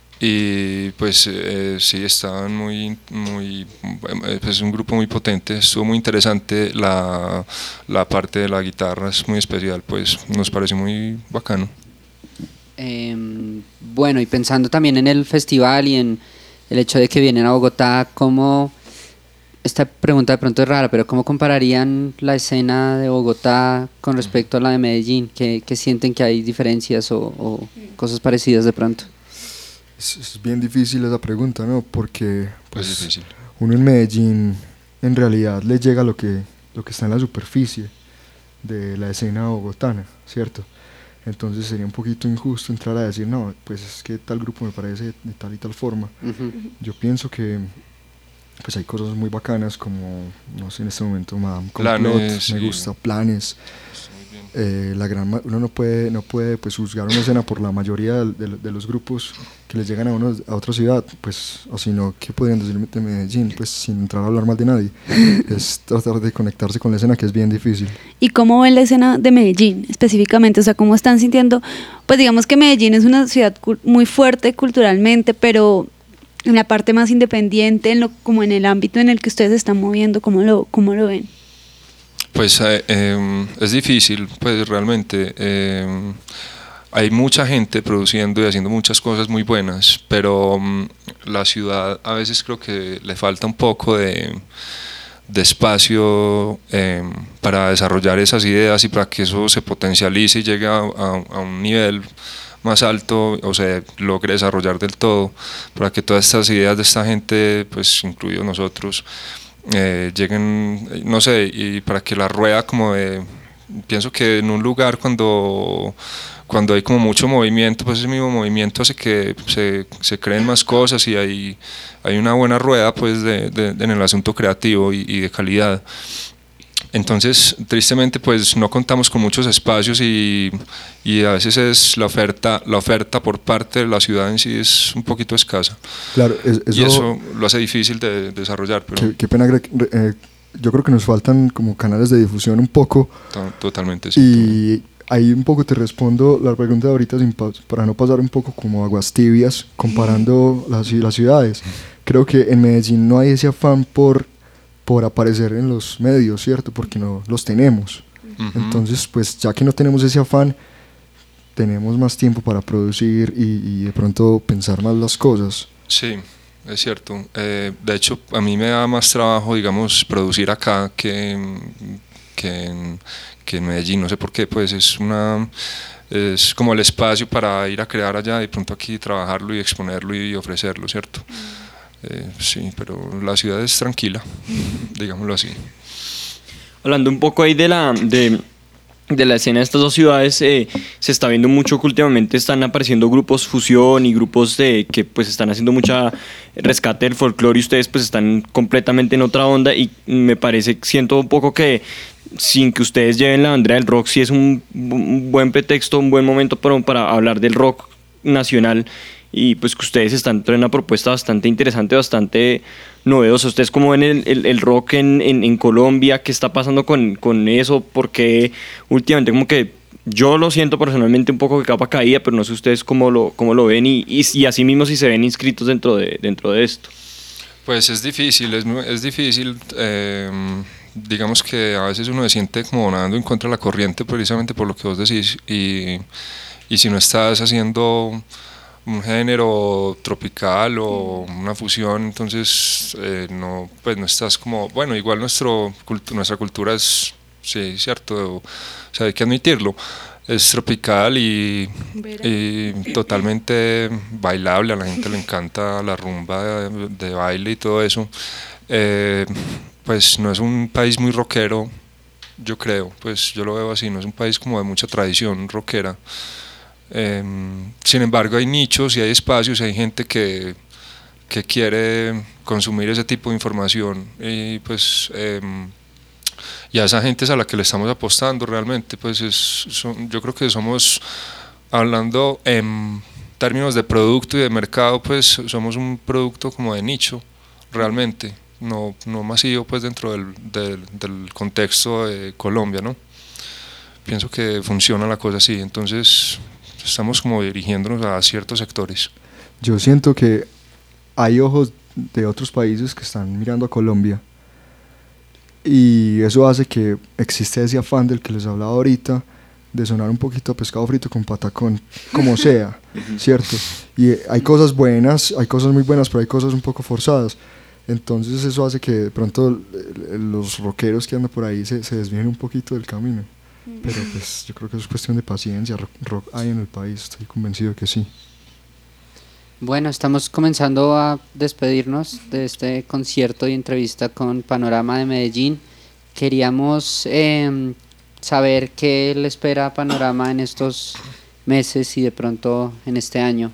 Y pues eh, sí, estaban muy, muy, pues un grupo muy potente, estuvo muy interesante, la, la parte de la guitarra es muy especial, pues nos pareció muy bacano. Eh, bueno, y pensando también en el festival y en el hecho de que vienen a Bogotá, ¿cómo, esta pregunta de pronto es rara, pero cómo compararían la escena de Bogotá con respecto a la de Medellín? ¿Qué, qué sienten que hay diferencias o, o cosas parecidas de pronto? Es, es bien difícil esa pregunta, ¿no? Porque pues, es difícil. Uno en Medellín en realidad le llega lo que, lo que está en la superficie de la escena bogotana, ¿cierto? Entonces sería un poquito injusto entrar a decir, no, pues es que tal grupo me parece de tal y tal forma. Uh-huh. Yo pienso que pues hay cosas muy bacanas como, no sé, en este momento Madame Complot, me sí. gusta, Planes. Eh, la gran uno no puede no puede pues juzgar una escena por la mayoría de, de, de los grupos que les llegan a uno a otra ciudad, pues, o si no, ¿qué podrían decir de Medellín? Pues sin entrar a hablar mal de nadie, es tratar de conectarse con la escena, que es bien difícil. ¿Y cómo ven la escena de Medellín específicamente? O sea, ¿cómo están sintiendo? Pues digamos que Medellín es una ciudad muy fuerte culturalmente, pero en la parte más independiente, en lo, como en el ámbito en el que ustedes se están moviendo, ¿cómo lo, cómo lo ven? Pues eh, eh, es difícil, pues realmente eh, hay mucha gente produciendo y haciendo muchas cosas muy buenas, pero um, la ciudad a veces creo que le falta un poco de, de espacio eh, para desarrollar esas ideas y para que eso se potencialice y llegue a, a, a un nivel más alto o se logre desarrollar del todo, para que todas estas ideas de esta gente, pues incluidos nosotros, eh, lleguen, no sé, y para que la rueda como de, pienso que en un lugar cuando cuando hay como mucho movimiento, pues ese mismo movimiento hace que se, se creen más cosas y hay, hay una buena rueda pues de, de, de en el asunto creativo y, y de calidad. Entonces, tristemente, pues no contamos con muchos espacios y, y a veces es la oferta, la oferta por parte de la ciudad en sí es un poquito escasa. Claro, es, eso, y eso lo hace difícil de, de desarrollar. Pero qué, qué pena, Greg. Eh, yo creo que nos faltan como canales de difusión un poco. To, totalmente, sí. Y ahí un poco te respondo la pregunta de ahorita sin pa para no pasar un poco como aguas tibias comparando las, las ciudades. Creo que en Medellín no hay ese afán por por aparecer en los medios, ¿cierto? Porque no los tenemos. Uh-huh. Entonces, pues ya que no tenemos ese afán, tenemos más tiempo para producir y, y de pronto pensar más las cosas. Sí, es cierto. Eh, de hecho, a mí me da más trabajo, digamos, producir acá que, que, en, que en Medellín. No sé por qué, pues es una... es como el espacio para ir a crear allá y de pronto aquí trabajarlo y exponerlo y ofrecerlo, ¿cierto? Eh, sí, pero la ciudad es tranquila, digámoslo así. Hablando un poco ahí de la, de, de la escena de estas dos ciudades, eh, se está viendo mucho que últimamente están apareciendo grupos fusión y grupos de, que pues están haciendo mucha rescate del folclore y ustedes pues están completamente en otra onda y me parece, siento un poco que sin que ustedes lleven la bandera del rock, sí es un, un buen pretexto, un buen momento para, para hablar del rock nacional. Y pues que ustedes están trayendo una propuesta bastante interesante, bastante novedosa. ¿Ustedes cómo ven el, el, el rock en, en, en Colombia? ¿Qué está pasando con, con eso? Porque últimamente como que yo lo siento personalmente un poco que capa caída, pero no sé ustedes cómo lo, cómo lo ven y, y, y así mismo si se ven inscritos dentro de, dentro de esto. Pues es difícil, es, es difícil. Eh, digamos que a veces uno se siente como nadando en contra de la corriente precisamente por lo que vos decís. Y, y si no estás haciendo un género tropical o una fusión, entonces eh, no, pues no estás como, bueno, igual nuestro, cultu nuestra cultura es, sí, cierto, o sea, hay que admitirlo, es tropical y, y totalmente bailable, a la gente le encanta la rumba de, de baile y todo eso, eh, pues no es un país muy rockero, yo creo, pues yo lo veo así, no es un país como de mucha tradición rockera. Eh, sin embargo hay nichos y hay espacios y hay gente que, que quiere consumir ese tipo de información y pues eh, y a esa gente es a la que le estamos apostando realmente, pues es, son, yo creo que somos, hablando en términos de producto y de mercado, pues somos un producto como de nicho realmente, no, no masivo pues dentro del, del, del contexto de Colombia, ¿no? Pienso que funciona la cosa así, entonces estamos como dirigiéndonos a ciertos sectores. Yo siento que hay ojos de otros países que están mirando a Colombia y eso hace que existe ese afán del que les hablaba ahorita de sonar un poquito a pescado frito con patacón, como sea, ¿cierto? Y hay cosas buenas, hay cosas muy buenas, pero hay cosas un poco forzadas. Entonces eso hace que de pronto los rockeros que andan por ahí se, se desvíen un poquito del camino. Pero pues yo creo que eso es cuestión de paciencia, rock, rock hay en el país, estoy convencido que sí. Bueno, estamos comenzando a despedirnos de este concierto y entrevista con Panorama de Medellín. Queríamos eh, saber qué le espera a Panorama en estos meses y de pronto en este año.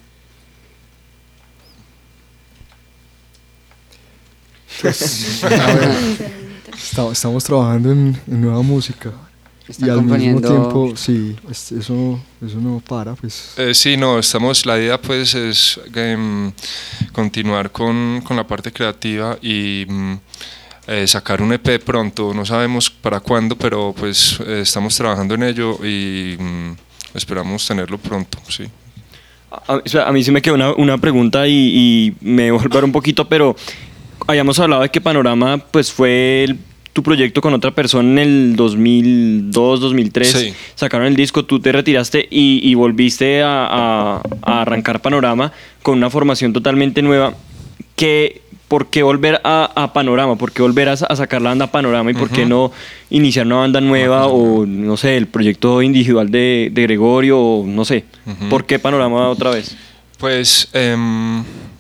Pues, a ver, estamos, estamos trabajando en, en nueva música. Están y al componiendo... mismo tiempo, sí, es, eso, eso no para, pues. Eh, sí, no, estamos, la idea pues es eh, continuar con, con la parte creativa y eh, sacar un E P pronto, no sabemos para cuándo, pero pues eh, estamos trabajando en ello y mm, esperamos tenerlo pronto, sí. A, a mí sí me quedó una, una pregunta y, y me voy a volver un poquito, pero habíamos hablado de que Panorama pues fue el tu proyecto con otra persona en el dos mil dos, dos mil tres, sí. Sacaron el disco, tú te retiraste y, y volviste a, a, a arrancar Panorama con una formación totalmente nueva. ¿Qué, ¿por qué volver a, a Panorama? ¿Por qué volver a, a sacar la banda Panorama? ¿Y por qué Ujú. no iniciar una banda nueva o, no sé, el proyecto individual de, de Gregorio o no sé? Ujú. ¿Por qué Panorama otra vez? Pues em,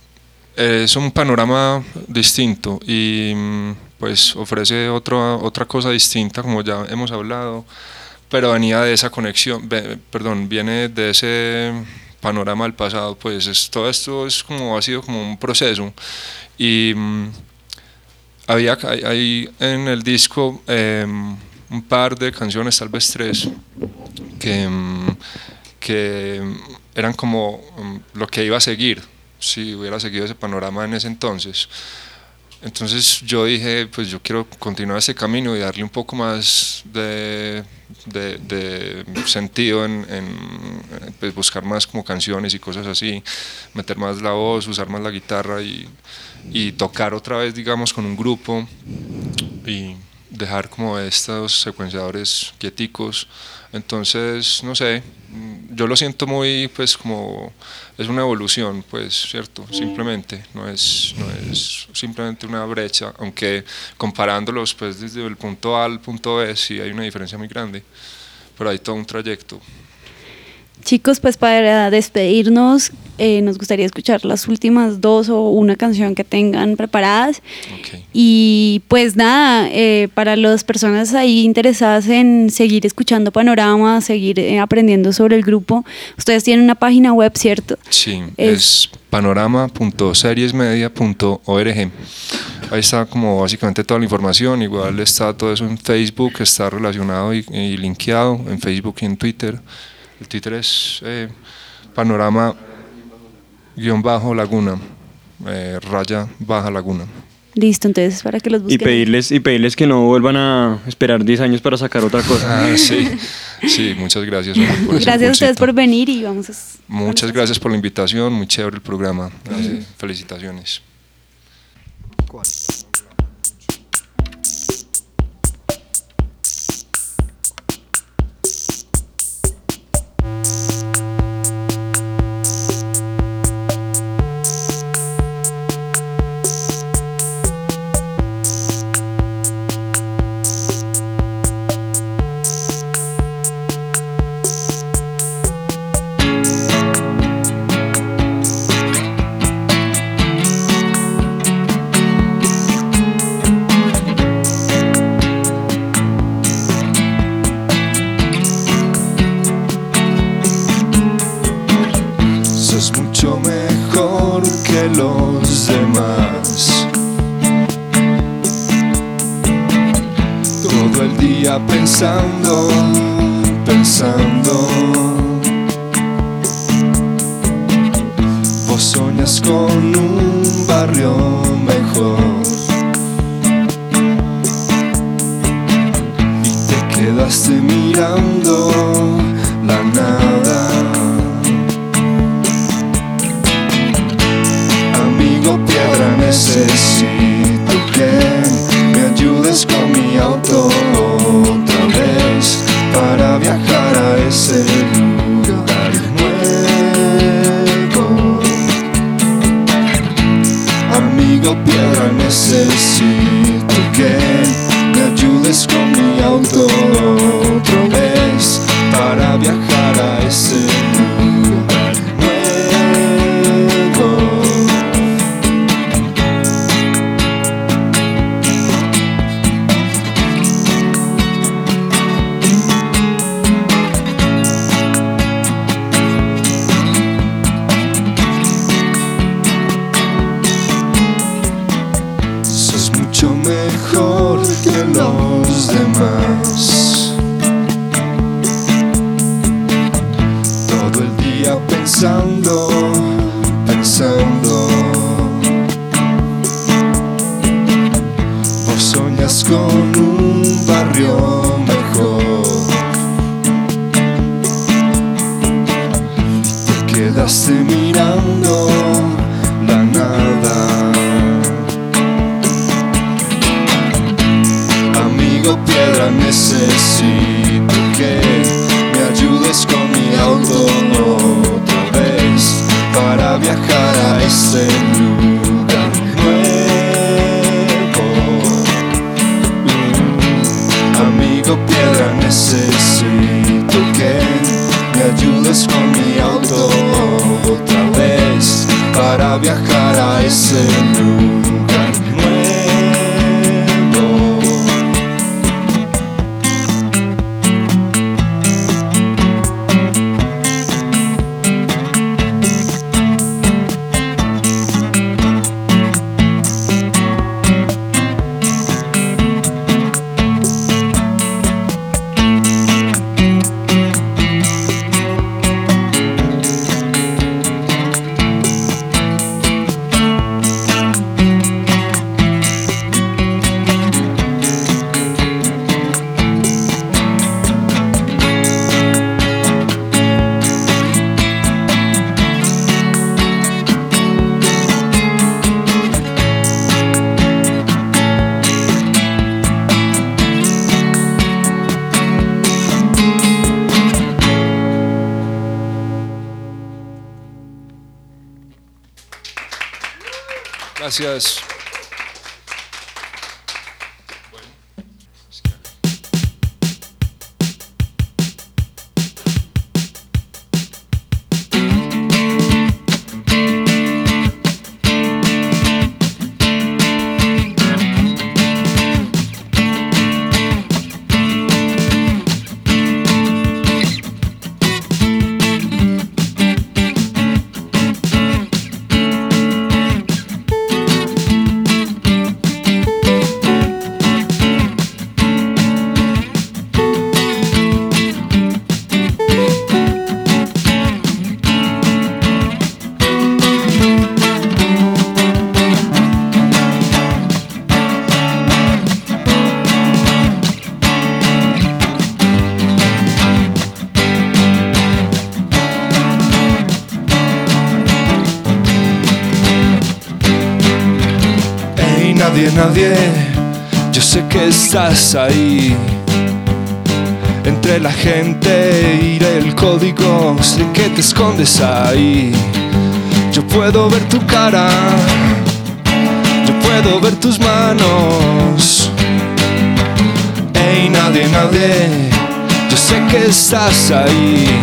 es un panorama distinto y mm, pues ofrece otra otra cosa distinta, como ya hemos hablado, pero venía de esa conexión, ve- perdón, viene de ese panorama del pasado, pues es, todo esto es como, ha sido como un proceso y mm, había hay, hay en el disco em, un par de canciones, tal vez tres, que, mm, que eran como mm, lo que iba a seguir si hubiera seguido ese panorama en ese entonces. Entonces yo dije, pues yo quiero continuar ese camino y darle un poco más de, de, de sentido en, en pues buscar más como canciones y cosas así, meter más la voz, usar más la guitarra y, y tocar otra vez, digamos, con un grupo y dejar como estos secuenciadores quieticos. Entonces, no sé, yo lo siento muy, pues como es una evolución, pues, cierto, simplemente, no es, no es simplemente una brecha, aunque comparándolos, pues, desde el punto A al punto B, sí hay una diferencia muy grande, pero hay todo un trayecto. Chicos, pues para despedirnos, eh, nos gustaría escuchar las últimas dos o una canción que tengan preparadas. Okay. Y pues nada, eh, para las personas ahí interesadas en seguir escuchando Panorama, seguir eh, aprendiendo sobre el grupo, ustedes tienen una página web, ¿cierto? Sí, Es- es, panorama punto seriesmedia punto org. Ahí está como básicamente toda la información, igual está todo eso en Facebook, está relacionado y, y linkeado en Facebook y en Twitter. El Twitter es eh, panorama guión bajo laguna, eh, raya baja laguna. Listo, entonces para que los Y busquen. pedirles, y pedirles que no vuelvan a esperar diez años para sacar otra cosa. Ah, sí, sí, muchas gracias. Omar, por ese Gracias a ustedes impulsito. por venir y vamos a... Muchas gracias por la invitación, muy chévere el programa. Eh, felicitaciones. ¿Cuál? Sos mucho mejor que los demás. Todo el día pensando, pensando. Vos soñas con un barrio mejor y te quedaste mirando la nada. Amigo piedra, necesito que me ayudes con mi auto otra vez para viajar a ese lugar nuevo. Amigo piedra, necesito que me ayudes con mi auto otra vez para viajar a ese lugar nuevo. Sos mucho mejor que los demás. Todo el día pensando, pensando. Vos soñas con un barrio mejor y te quedaste mirando la nada. Amigo piedra, necesito que me ayudes con mi auto otra vez para viajar a ese lugar nuevo. Gracias. Nadie, nadie, yo sé que estás ahí. Entre la gente y el código, sé que te escondes ahí. Yo puedo ver tu cara, yo puedo ver tus manos. Ey, nadie, nadie, yo sé que estás ahí.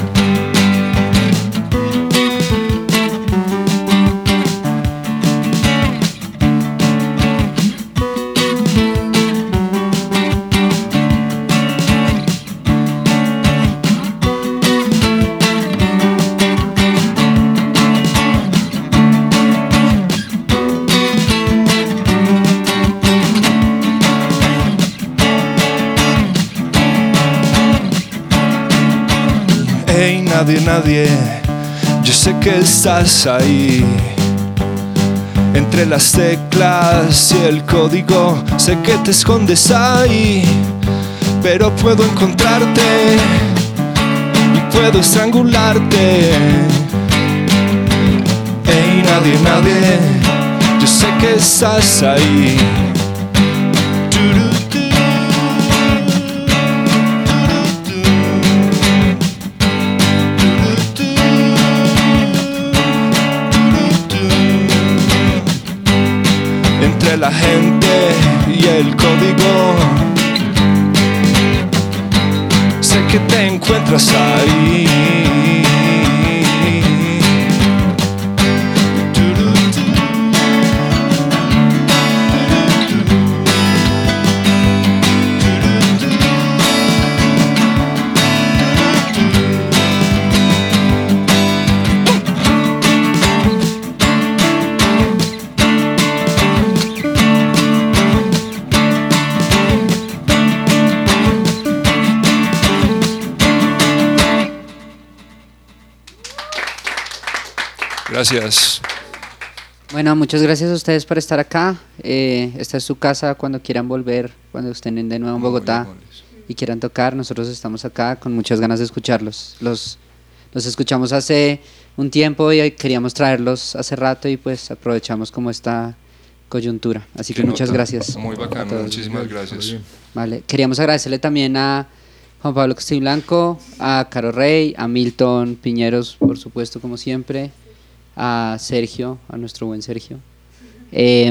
Hey, nadie, nadie, yo sé que estás ahí. Entre las teclas y el código, sé que te escondes ahí. Pero puedo encontrarte y puedo estrangularte. Hey, nadie, nadie, yo sé que estás ahí. Entre la gente y el código, sé que te encuentras ahí. Gracias. Bueno, muchas gracias a ustedes por estar acá. Eh, esta es su casa cuando quieran volver, cuando estén de nuevo en Bogotá y quieran tocar. Nosotros estamos acá con muchas ganas de escucharlos. Los, los escuchamos hace un tiempo y queríamos traerlos hace rato y pues aprovechamos como esta coyuntura. Así que Qué muchas nota. gracias. Muy bacano, muchísimas gracias. Vale, queríamos agradecerle también a Juan Pablo Castiblanco, a Caro Rey, a Milton Piñeros, por supuesto, como siempre, a Sergio, a nuestro buen Sergio. Eh,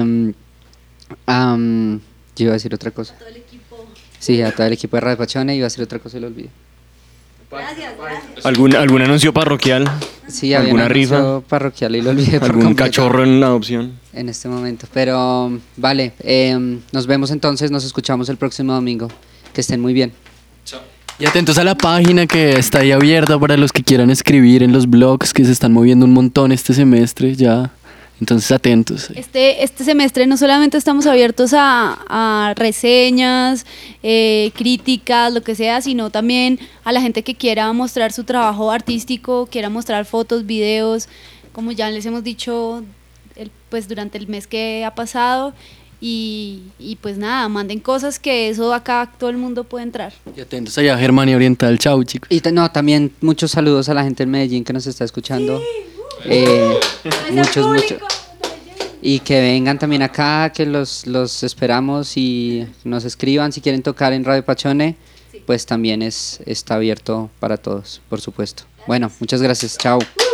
um, yo iba a decir otra cosa. A todo el equipo. Sí, a todo el equipo de Radio Pachone, iba a decir otra cosa y lo olvidé. Gracias, gracias. ¿Algún, algún anuncio parroquial? Sí, había ¿Alguna un rifa? anuncio parroquial y lo olvidé por ¿Algún completo cachorro en adopción? en este momento. Pero vale, eh, nos vemos entonces, nos escuchamos el próximo domingo. Que estén muy bien. Y atentos a la página que está ahí abierta para los que quieran escribir en los blogs que se están moviendo un montón este semestre ya. Entonces atentos. Este, este semestre no solamente estamos abiertos a, a reseñas, eh, críticas, lo que sea, sino también a la gente que quiera mostrar su trabajo artístico, quiera mostrar fotos, videos, como ya les hemos dicho el, pues durante el mes que ha pasado. Y, y pues nada, manden cosas que eso acá todo el mundo puede entrar. Y atentos allá a Germania Oriental. Chau, chicos. Y t- no, también muchos saludos a la gente en Medellín que nos está escuchando. Eh, muchos, muchos. Y que vengan también acá, que los, los esperamos y nos escriban si quieren tocar en Radio Pachone, pues también es, está abierto para todos, por supuesto. Bueno, muchas gracias. Chao.